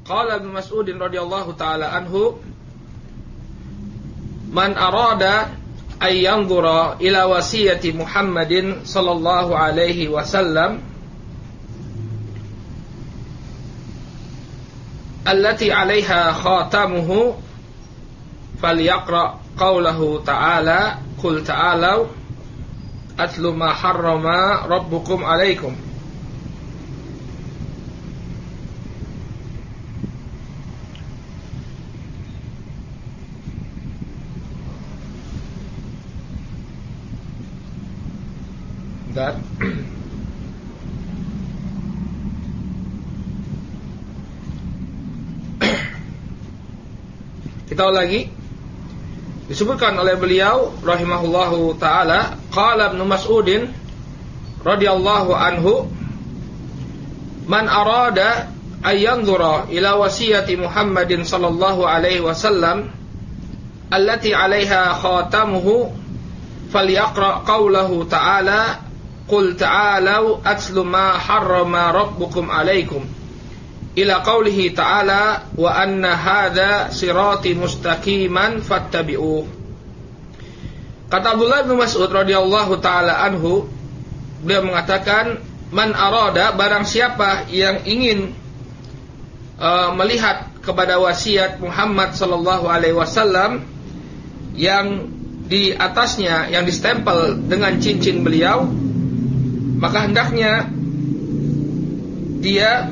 Qala Ibnu Mas'ud radhiyallahu taala anhu, man arada ay yanzura ila wasiyati Muhammadin sallallahu alaihi wasallam allati 'alaiha khatamuhu falyaqra qawlahu ta'ala qul ta'alau atlu ma harrama rabbukum 'alaikum. Dan kita lagi disebutkan oleh beliau rahimahullahu taala, qala Ibnu Mas'udin radhiyallahu anhu, man arada ay yanzura ila wasiyati Muhammadin sallallahu alaihi wasallam allati 'alaiha khatamuhu falyaqra qawlahu ta'ala qul ta'alau atlu ma harrama rabbukum 'alaikum ila qawlihi ta'ala wa anna hadha sirati mustaqiman fattabi'uh. Kata Abdullah bin Mas'ud radhiyallahu taala anhu, beliau mengatakan, man arada, barang siapa yang ingin melihat kepada wasiat Muhammad sallallahu alaihi wasallam yang di atasnya yang distempel dengan cincin beliau, maka hendaknya dia,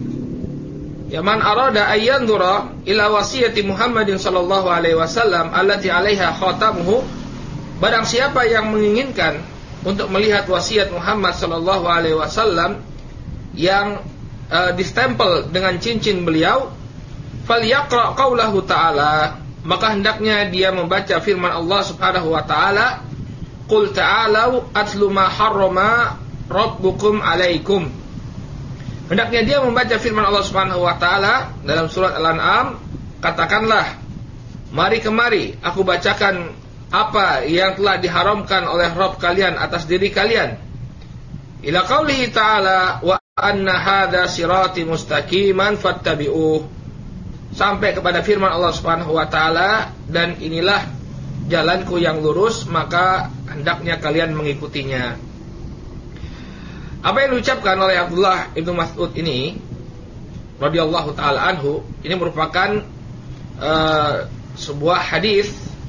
ya, man arada ayyanzura ila wasiyati Muhammadin sallallahu alaihi wasallam allati 'alaiha khatamuhu, barang siapa yang menginginkan untuk melihat wasiat Muhammad sallallahu alaihi wasallam yang distempel dengan cincin beliau, falyaqra qaulahu ta'ala, maka hendaknya dia membaca firman Allah Subhanahu wa taala, qul ta'alau atlu ma harrama rabbukum 'alaikum. Hendaknya dia membaca firman Allah Subhanahu wa taala dalam surat Al-An'am, katakanlah, mari kemari aku bacakan apa yang telah diharamkan oleh Rabb kalian atas diri kalian. Ila qaulihi ta'ala wa anna hadza sirati mustaqiman fattabi'uh, sampai kepada firman Allah Subhanahu wa taala, dan inilah jalanku yang lurus, maka hendaknya kalian mengikutinya. Apa yang diucapkan oleh Abdullah ibnu Mas'ud ini radhiyallahu taala anhu, ini merupakan sebuah hadis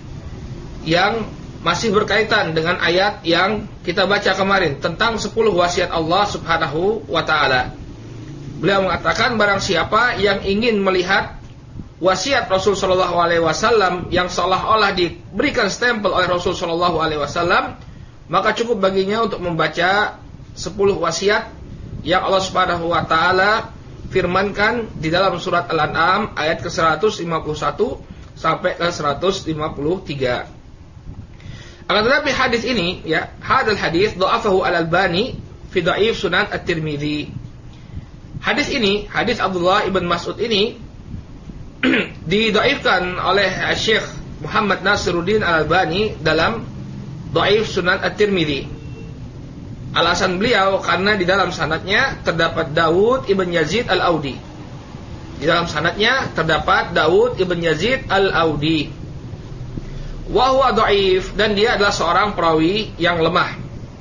yang masih berkaitan dengan ayat yang kita baca kemarin tentang 10 wasiat Allah Subhanahu wa taala. Beliau mengatakan, barang siapa yang ingin melihat wasiat Rasul sallallahu alaihi wasallam yang seolah-olah diberikan stempel oleh Rasul sallallahu alaihi wasallam, maka cukup baginya untuk membaca 10 wasiat yang Allah Subhanahu wa taala firmankan di dalam surat Al-An'am ayat ke-151 sampai ke-153. Akan tetapi hadis ini, ya, hadal hadis dha'afahu Al-Albani fi Dha'if Sunan At-Tirmidzi. Hadis ini, hadis Abdullah ibn Mas'ud ini didhaifkan oleh Syekh Muhammad Nasiruddin Al-Albani dalam Dha'if Sunan At-Tirmidzi. Alasan beliau karena di dalam sanadnya terdapat Daud ibn Yazid Al-Audi. Di dalam sanadnya terdapat Daud ibn Yazid Al-Audi. Wa huwa dhaif, dan dia adalah seorang perawi yang lemah.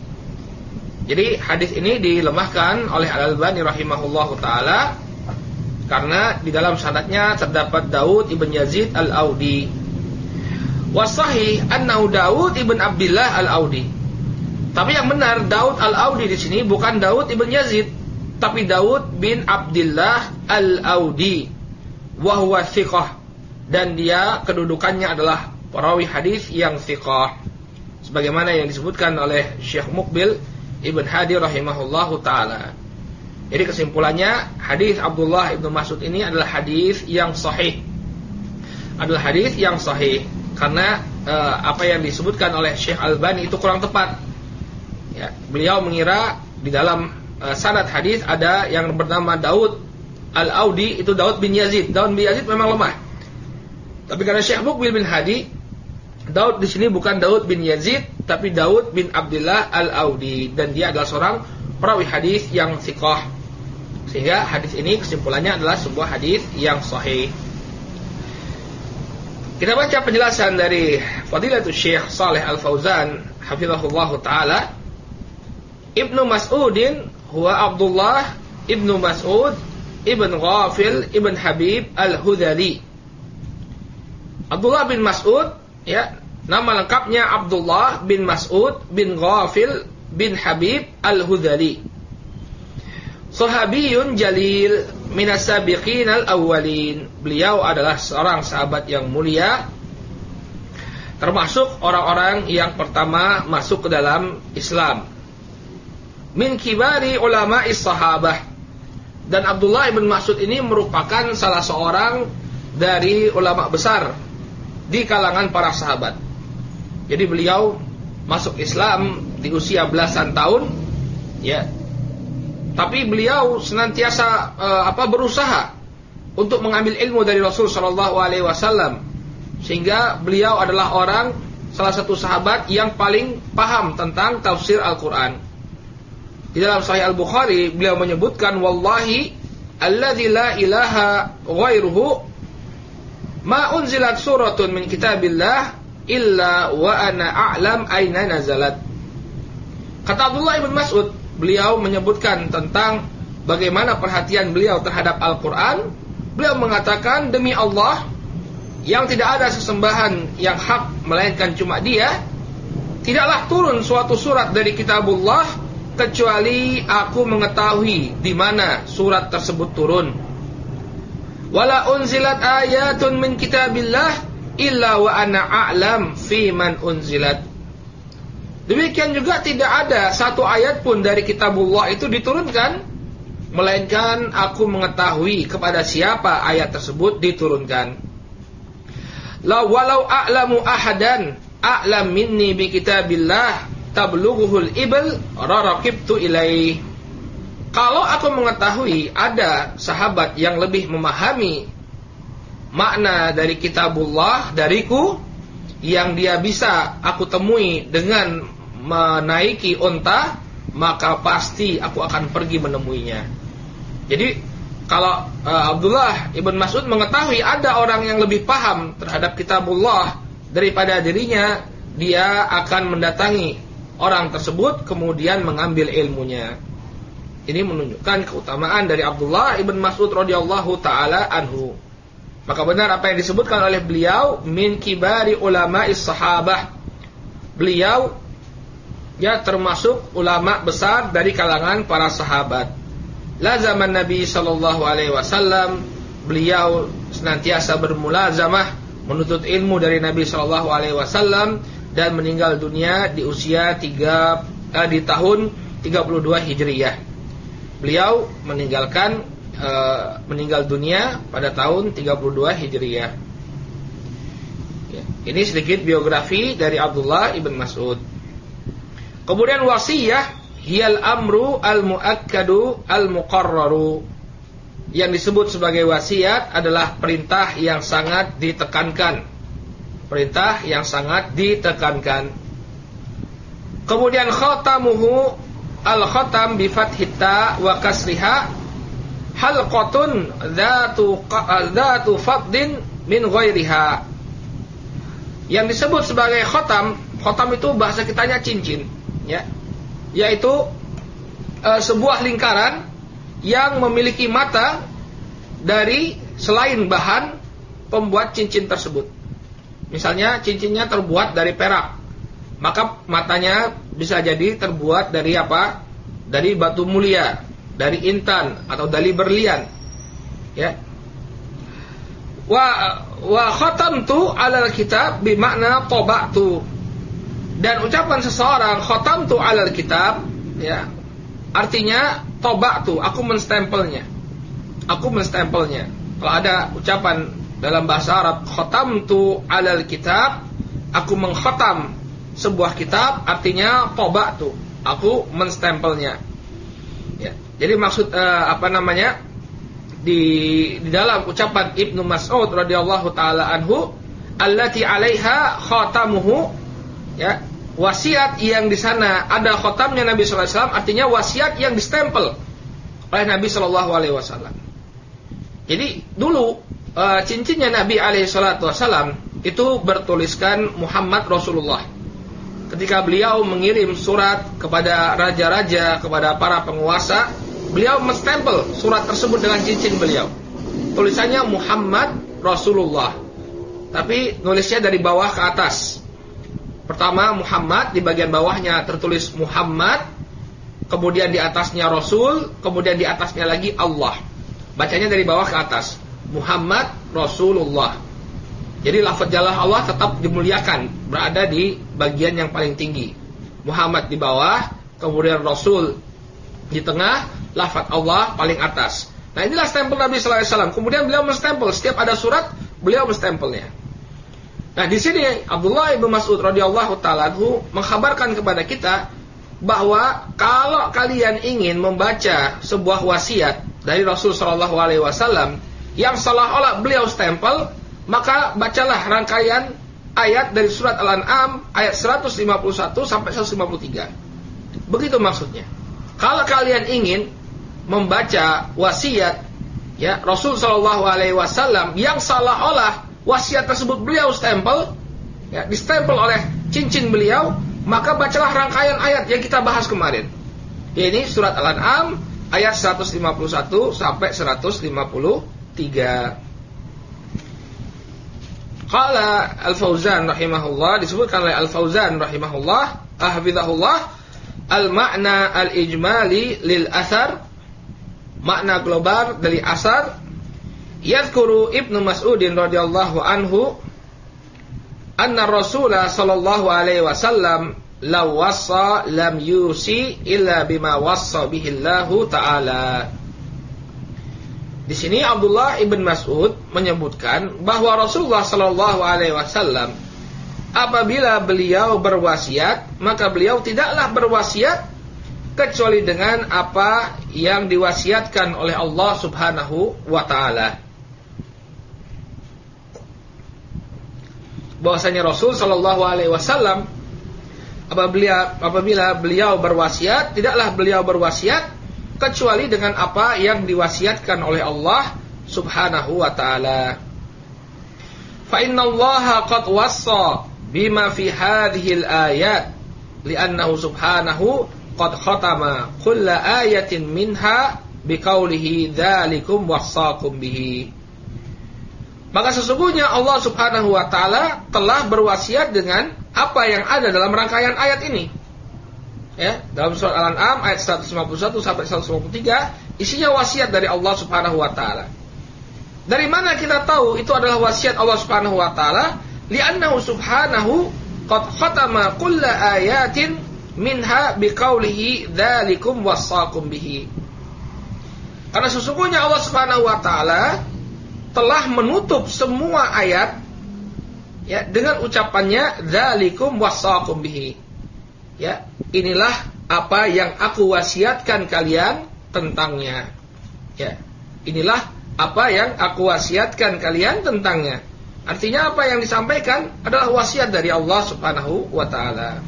Jadi hadis ini dilemahkan oleh Al-Albani rahimahullahu taala karena di dalam sanadnya terdapat Daud ibn Yazid Al-Audi. Wa sahih annahu Daud ibn Abdullah Al-Audi. Tapi yang benar, Daud Al-Audi di sini bukan Daud ibn Yazid, tapi Daud bin Abdullah Al-Audi. Wa huwa thiqah, dan dia kedudukannya adalah perawi hadis yang thiqah, sebagaimana yang disebutkan oleh Syekh Muqbil Ibn Hadi rahimahullahu taala. Jadi kesimpulannya, hadis Abdullah ibnu Mas'ud ini adalah hadis yang sahih. Adalah hadis yang sahih karena apa yang disebutkan oleh Syekh Albani itu kurang tepat. Ya, beliau mengira di dalam sanad hadis ada yang bernama Daud Al-Audi, itu Daud bin Yazid. Daud bin Yazid memang lemah. Tapi karena Syekh Muqbil bin Hadi, Daud di sini bukan Daud bin Yazid, tapi Daud bin Abdullah Al-Audi, dan dia adalah seorang perawi hadis yang thiqah, Sehingga hadis ini kesimpulannya adalah sebuah hadis yang sahih. Kita baca penjelasan dari Fadilatul Syekh Shalih Al-Fauzan hafizahullah taala. Ibnu Mas'udin huwa Abdullah ibnu Mas'ud ibn Ghafil ibn Habib Al-Hudhali. Abdullah bin Mas'ud, ya, nama lengkapnya Abdullah bin Mas'ud bin Ghafil bin Habib Al-Hudhali. Sahabiyun jalil minas sabiqin al-awwalin. Beliau adalah seorang sahabat yang mulia, termasuk orang-orang yang pertama masuk ke dalam Islam. Min kibari ulama'is sahabah. Dan Abdullah ibn Mas'ud ini merupakan salah seorang dari ulama besar di kalangan para sahabat. Jadi beliau masuk Islam di usia belasan tahun, ya. Tapi beliau senantiasa berusaha untuk mengambil ilmu dari Rasul sallallahu alaihi wasallam, sehingga beliau adalah salah satu sahabat yang paling paham tentang tafsir Al-Qur'an. Di dalam Sahih Al-Bukhari beliau menyebutkan, wallahi alladzi la ilaha ghairuhu ma unzilat suratun min kitabillah illa wa ana a'lam aina nazalat. Kata Abdullah ibn Mas'ud, beliau menyebutkan tentang bagaimana perhatian beliau terhadap Al-Quran. Beliau mengatakan, demi Allah yang tidak ada sesembahan yang hak melainkan cuma Dia, tidaklah turun suatu surat dari kitabullah kecuali aku mengetahui di mana surat tersebut turun. Wala unzilat ayatun min kitabillah illa wa ana a'lam fi man unzilat. Demikian juga tidak ada satu ayat pun dari kitabullah itu diturunkan melainkan aku mengetahui kepada siapa ayat tersebut diturunkan. La walau a'lamu ahadan a'lam minni bi kitabillah tablughuhul ibl raraqibtu ilaih. Kalau aku mengetahui ada sahabat yang lebih memahami makna dari kitabullah dariku, yang dia bisa aku temui dengan menaiki unta, maka pasti aku akan pergi menemuinya. Jadi kalau Abdullah ibn Mas'ud mengetahui ada orang yang lebih paham terhadap kitabullah daripada dirinya, dia akan mendatangi orang tersebut kemudian mengambil ilmunya. Ini menunjukkan keutamaan dari Abdullah ibn Mas'ud radhiyallahu taala anhu. Maka benar apa yang disebutkan oleh beliau, min kibari ulama'is sahabah. Beliau termasuk ulama besar dari kalangan para sahabat. La zaman Nabi sallallahu alaihi wasallam, beliau senantiasa bermulazamah menuntut ilmu dari Nabi sallallahu alaihi wasallam dan meninggal dunia di usia di tahun 32 Hijriyah. Beliau meninggal dunia pada tahun 32 Hijriyah. Ya, ini sedikit biografi dari Abdullah ibn Mas'ud. Kemudian wasiyah hiyal amru al-muakkadu al-muqarraru. Yang disebut sebagai wasiat adalah perintah yang sangat ditekankan. Perintah yang sangat ditekankan. Kemudian khatamuhu al-khatam bi fathit ta wa kasriha halqatun dzatu fadlin min ghairiha. Yang disebut sebagai khatam itu bahasa kitanya cincin, ya. Yaitu sebuah lingkaran yang memiliki mata dari selain bahan pembuat cincin tersebut. Misalnya cincinnya terbuat dari perak, maka matanya bisa jadi terbuat dari apa? Dari batu mulia, dari intan atau dari berlian. Ya. Wa khatamtu 'alal kitab bimakna taba'tu. Dan ucapan seseorang khatamtu 'alal kitab, ya, artinya taba'tu, aku menstempelnya. Aku menstempelnya. Kalau ada ucapan dalam bahasa Arab khatamtu 'alal kitab, aku mengkhatam sebuah kitab, artinya taba'tu, aku menstempelnya. Ya. Jadi maksud di dalam ucapan Ibnu Mas'ud radhiyallahu taala anhu, allati 'alaiha khatamuhu, ya, wasiat yang di sana ada khatamnya Nabi sallallahu alaihi wasallam, artinya wasiat yang distempel oleh Nabi Shallallahu Alaihi Wasallam. Jadi dulu cincinnya Nabi Alaihi Wasallam itu bertuliskan Muhammad Rasulullah. Ketika beliau mengirim surat kepada raja-raja, kepada para penguasa, beliau menstempel surat tersebut dengan cincin beliau. Tulisannya Muhammad Rasulullah, tapi nulisnya dari bawah ke atas. Pertama Muhammad, di bagian bawahnya tertulis Muhammad, kemudian di atasnya Rasul, kemudian di atasnya lagi Allah. Bacanya dari bawah ke atas, Muhammad Rasulullah. Jadi lafaz jalalah Allah tetap dimuliakan, berada di bagian yang paling tinggi. Muhammad di bawah, kemudian Rasul di tengah, lafaz Allah paling atas. Nah, inilah stempel Nabi sallallahu alaihi wasallam. Kemudian beliau menstempel, setiap ada surat beliau menstempelnya. Nah, di sini Abdullah bin Mas'ud radhiyallahu taala anhu mengkhabarkan kepada kita bahwa kalau kalian ingin membaca sebuah wasiat dari Rasul sallallahu alaihi wasallam yang seolah-olah beliau stempel, maka bacalah rangkaian ayat dari surat Al-An'am ayat 151 sampai 153. Begitu maksudnya. Kalau kalian ingin membaca wasiat ya Rasul sallallahu alaihi wasallam yang seolah-olah wasiat tersebut beliau stempel, ya, distempel oleh cincin beliau, maka bacalah rangkaian ayat yang kita bahas kemarin. Ini surat Al-An'am ayat 151 sampai 153. Qala Al-Fauzan rahimahullah, disebutkan oleh Al-Fauzan rahimahullah, hafizahullah, al-ma'na al-ijmali lil athar, makna global dari asar. Yadhkuru Ibnu Mas'udin radhiyallahu anhu anna Rasulullah sallallahu alaihi wasallam law wassa lam yusi illa bima wassa bihi Allah taala. Di sini Abdullah ibn Mas'ud menyebutkan bahwa Rasulullah sallallahu alaihi wasallam apabila beliau berwasiat, maka beliau tidaklah berwasiat kecuali dengan apa yang diwasiatkan oleh Allah Subhanahu wa taala. Bahwasanya Rasul sallallahu alaihi wasallam apabila beliau berwasiat, tidaklah beliau berwasiat kecuali dengan apa yang diwasiatkan oleh Allah Subhanahu wa taala. Fa innallaha qad wassa bima fi hadhihi al-ayat li'annahu subhanahu qad khatama kulla ayatin minha biqaulihi dzalikum wassaqum bihi. Maka sesungguhnya Allah Subhanahu wa taala telah berwasiat dengan apa yang ada dalam rangkaian ayat ini. Ya, dalam surat Al-An'am ayat 151 sampai 153 isinya wasiat dari Allah Subhanahu wa taala. Dari mana kita tahu itu adalah wasiat Allah Subhanahu wa taala? Li'annahu subhanahu qad khatama kulla ayatin minha biqaulihi dzalikum wassaqum bihi. Karena sesungguhnya Allah Subhanahu wa taala telah menutup semua ayat ya dengan ucapannya dzalikum wassaqum bihi. Ya, inilah apa yang aku wasiatkan kalian tentangnya. Ya, inilah apa yang aku wasiatkan kalian tentangnya. Artinya apa yang disampaikan adalah wasiat dari Allah Subhanahu wa taala.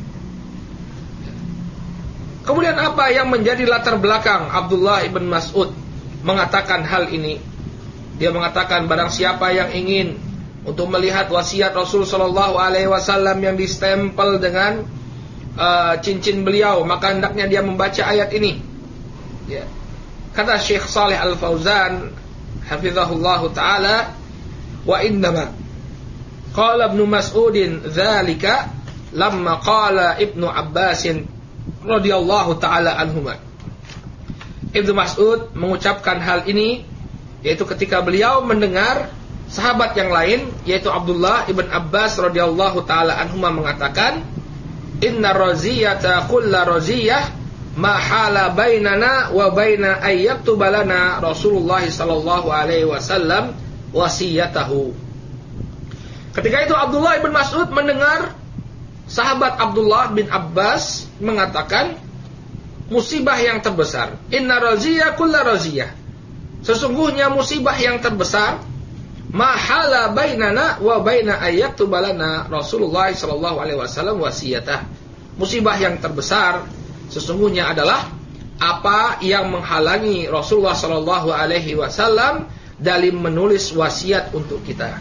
Kemudian apa yang menjadi latar belakang Abdullah ibn Mas'ud mengatakan hal ini? Dia mengatakan barang siapa yang ingin untuk melihat wasiat Rasul sallallahu alaihi wasallam yang distempel dengan cincin beliau, maka hendaknya dia membaca ayat ini. Ya. Kata Syekh Shalih Al-Fauzan hafizahullahu taala, wa innama qala Ibnu Mas'udin dzalika lamma qala Ibnu Abbasin radhiyallahu taala anhuma. Ibnu Mas'ud mengucapkan hal ini yaitu ketika beliau mendengar sahabat yang lain yaitu Abdullah ibn Abbas radhiyallahu taala anhuma mengatakan, inna raziyata kulla raziyah ma hala bainana wa baina ayyaktuba lana Rasulullah sallallahu alaihi wasallam wasiyatahu. Ketika itu Abdullah bin Mas'ud mendengar sahabat Abdullah bin Abbas mengatakan musibah yang terbesar, inna raziyah kulla raziyah, sesungguhnya musibah yang terbesar ma hala bainana wa baina ayyaktuba lana Rasulullah sallallahu alaihi wasallam wasiyatah. Musibah yang terbesar sesungguhnya adalah apa yang menghalangi Rasulullah Shallallahu Alaihi Wasallam dalam menulis wasiat untuk kita.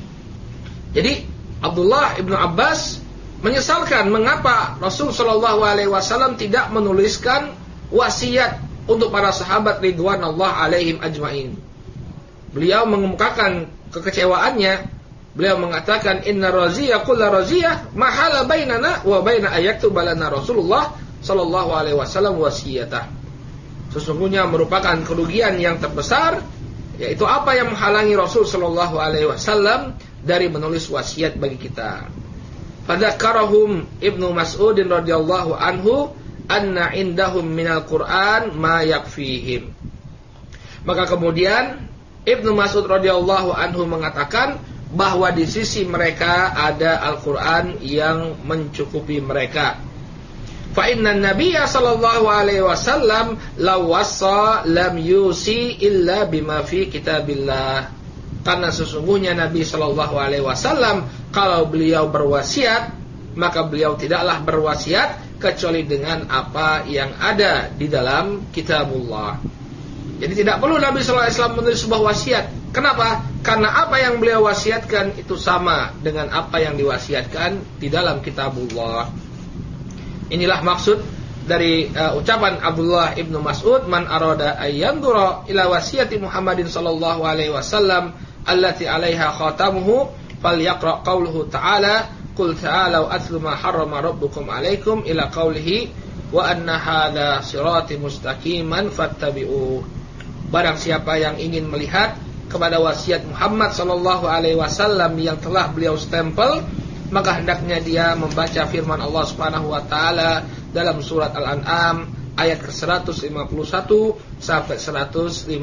Jadi Abdullah ibnu Abbas menyesalkan mengapa Rasul Shallallahu Alaihi Wasallam tidak menuliskan wasiat untuk para sahabat ridwanullah alaihim ajmain. Beliau mengemukakan kekecewaannya. Beliau mengatakan inna raziyah kulla raziyah mahala bainana wa baina ayaktuba lana Rasulullah sallallahu alaihi wasallam wasiyatah. Sesungguhnya merupakan kerugian yang terbesar, yaitu apa yang menghalangi Rasul sallallahu alaihi wasallam dari menulis wasiat bagi kita. Fadzakarahum Ibnu Mas'ud radhiyallahu anhu anna indahum minal Qur'an ma yakfihim. Maka kemudian Ibnu Mas'ud radhiyallahu anhu mengatakan bahwa di sisi mereka ada Al-Quran yang mencukupi mereka. Fa inna Nabiyya sallallahu alaihi wasallam law wassa lam yusi illa bima fi kitabillah. Karena sesungguhnya Nabi sallallahu alaihi wasallam kalau beliau berwasiat, maka beliau tidaklah berwasiat kecuali dengan apa yang ada di dalam kitabullah. Jadi tidak perlu Nabi sallallahu alaihi wasallam menulis sebuah wasiat. Kenapa? Karena apa yang beliau wasiatkan itu sama dengan apa yang diwasiatkan di dalam kitabullah. Inilah maksud dari ucapan Abdullah ibnu Mas'ud, man arada ayyandura ila wasiyati Muhammadin sallallahu alaihi wasallam allati alaiha khatamuhu falyaqra qauluhu ta'ala qul ta'alau atlu ma harrama rabbukum alaikum ila qaulihi wa anna hadza sirati mustaqiman fattabi'uh. Barang siapa yang ingin melihat kepada wasiat Muhammad sallallahu alaihi wasallam yang telah beliau stempel, maka hendaknya dia membaca firman Allah Subhanahu wa taala dalam surat Al-An'am ayat ke-151 sampai 153.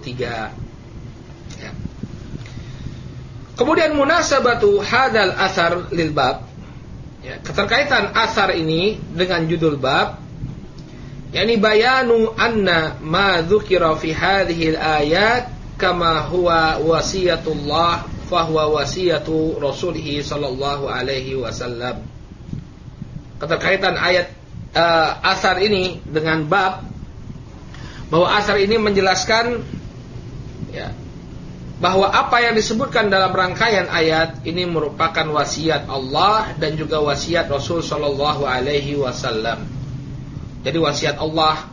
Ya. Kemudian munasabatu hadzal athar lil bab. Ya, keterkaitan asar ini dengan judul bab, yakni bayanu anna ma dzukira fi hadhil ayat kama huwa wasiyatullah fahuwa wasiyatu rasulih sallallahu alaihi wasallam. Keterkaitan ayat asar ini dengan bab, bahwa asar ini menjelaskan ya, bahwa apa yang disebutkan dalam rangkaian ayat ini merupakan wasiat Allah dan juga wasiat Rasul sallallahu alaihi wasallam. Jadi wasiat Allah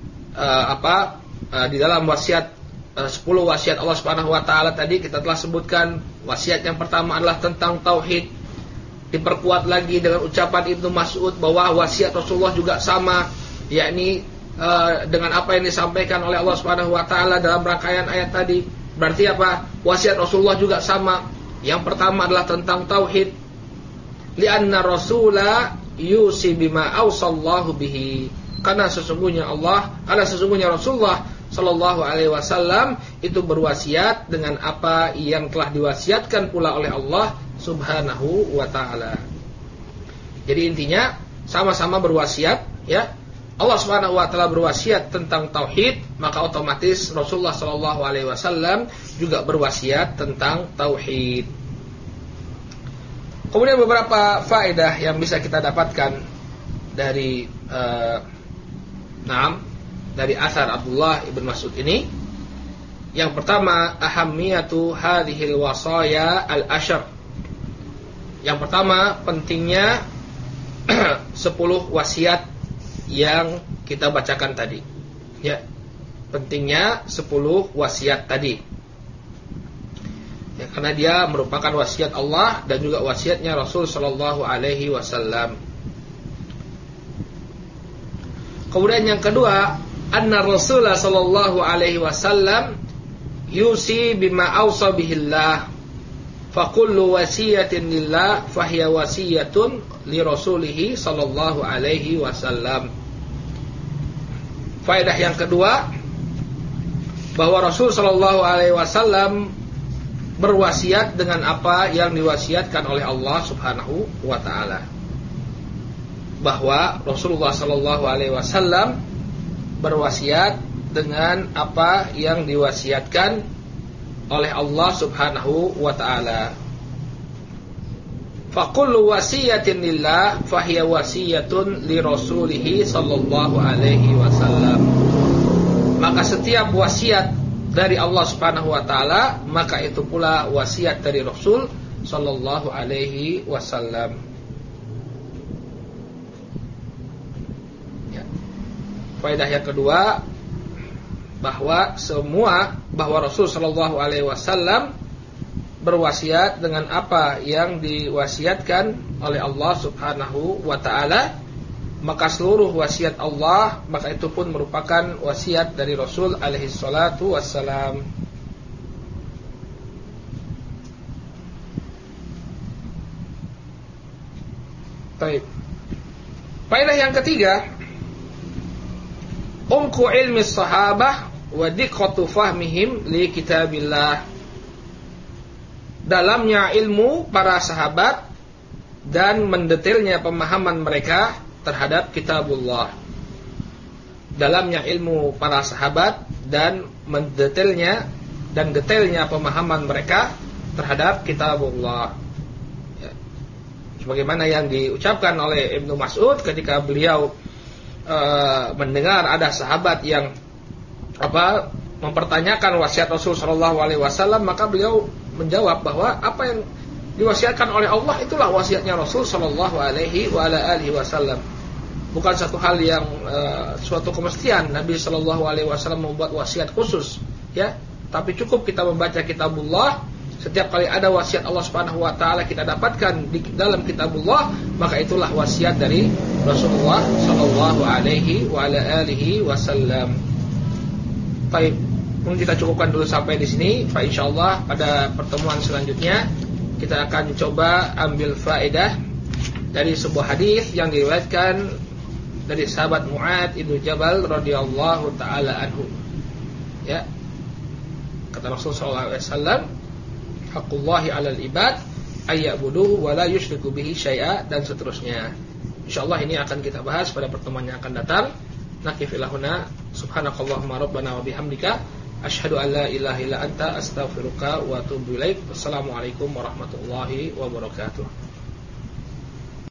di dalam wasiat 10 wasiat Allah Subhanahu wa taala tadi kita telah sebutkan. Wasiat yang pertama adalah tentang tauhid. Diperkuat lagi dengan ucapan Ibnu Mas'ud bahwa wasiat Rasulullah juga sama, yakni dengan apa yang disampaikan oleh Allah Subhanahu wa taala dalam rangkaian ayat tadi. Berarti apa? Wasiat Rasulullah juga sama. Yang pertama adalah tentang tauhid. Li'anna rasula yusi bima awsallahu bihi. Karena sesungguhnya Rasulullah sallallahu alaihi wasallam itu berwasiat dengan apa yang telah diwasiatkan pula oleh Allah Subhanahu wa taala. Jadi intinya sama-sama berwasiat, ya. Allah Subhanahu wa taala berwasiat tentang tauhid, maka otomatis Rasulullah sallallahu alaihi wasallam juga berwasiat tentang tauhid. Kemudian beberapa faedah yang bisa kita dapatkan dari dari asar Abdullah ibn Mas'ud ini. Yang pertama, ahammiyatu hadhil wasaya al-ashr. Yang pertama, pentingnya 10 wasiat yang kita bacakan tadi. Ya, pentingnya 10 wasiat tadi. Ya, karena dia merupakan wasiat Allah dan juga wasiatnya Rasul sallallahu alaihi wasallam. Kemudian yang kedua, anna Rasulullah sallallahu alaihi wasallam yusi bima awsa bihillah, fa kullu wasiyatin lillah fahiya wasiyatun li rasulih sallallahu alaihi wasallam. Faedah yang kedua, bahwa Rasul sallallahu alaihi wasallam berwasiat dengan apa yang diwasiatkan oleh Allah Subhanahu wa taala. Bahwa Rasulullah sallallahu alaihi wasallam berwasiat dengan apa yang diwasiatkan oleh Allah Subhanahu wa taala. Faqullu wasiyatin lillah fahiya wasiyatun li rasulih sallallahu alaihi wasallam. Maka setiap wasiat dari Allah Subhanahu wa taala, maka itu pula wasiat dari Rasul sallallahu alaihi wasallam. Ya. Faedah yang kedua, bahwa Rasul sallallahu alaihi wasallam berwasiat dengan apa yang diwasiatkan oleh Allah Subhanahu wa taala, maka seluruh wasiat Allah maka itu pun merupakan wasiat dari Rasul alaihi salatu wassalam. Baik. Faedah yang ketiga, umku ilmi sahabah wa diqqatu fahmihim li kitabillah. Dalamnya ilmu para sahabat dan mendetailnya pemahaman mereka terhadap kitabullah. Dalamnya ilmu para sahabat dan mendetailnya dan detailnya pemahaman mereka terhadap kitabullah. Ya. Sebagaimana yang diucapkan oleh Ibnu Mas'ud ketika beliau mendengar ada sahabat yang mempertanyakan wasiat Rasul sallallahu alaihi wasallam, maka beliau menjawab bahwa apa yang diwasiatkan oleh Allah itulah wasiatnya Rasul sallallahu alaihi wasallam. Bukan satu hal yang suatu kemestian Nabi sallallahu alaihi wasallam membuat wasiat khusus, ya. Tapi cukup kita membaca kitabullah, setiap kali ada wasiat Allah Subhanahu wa taala kita dapatkan di dalam kitabullah, maka itulah wasiat dari Rasulullah sallallahu alaihi wasallam. Baik, mungkin kita cukupkan dulu sampai di sini. Insyaallah pada pertemuan selanjutnya kita akan coba ambil faedah dari sebuah hadis yang diriwayatkan dari sahabat Mu'adz bin Jabal radhiyallahu taala anhu. Ya. Kata Rasulullah sallallahu alaihi wasallam, haqqullahi 'alal ibad ayya'buduhu wa la yusyriku bihi syai'a, dan seterusnya. Insyaallah ini akan kita bahas pada pertemuan yang akan datang. Nakifilahuna subhanakallahumma rabbana wa bihamdika asyhadu an la ilaha illa anta astaghfiruka wa atubu ilaik. Wassalamualaikum warahmatullahi wabarakatuh.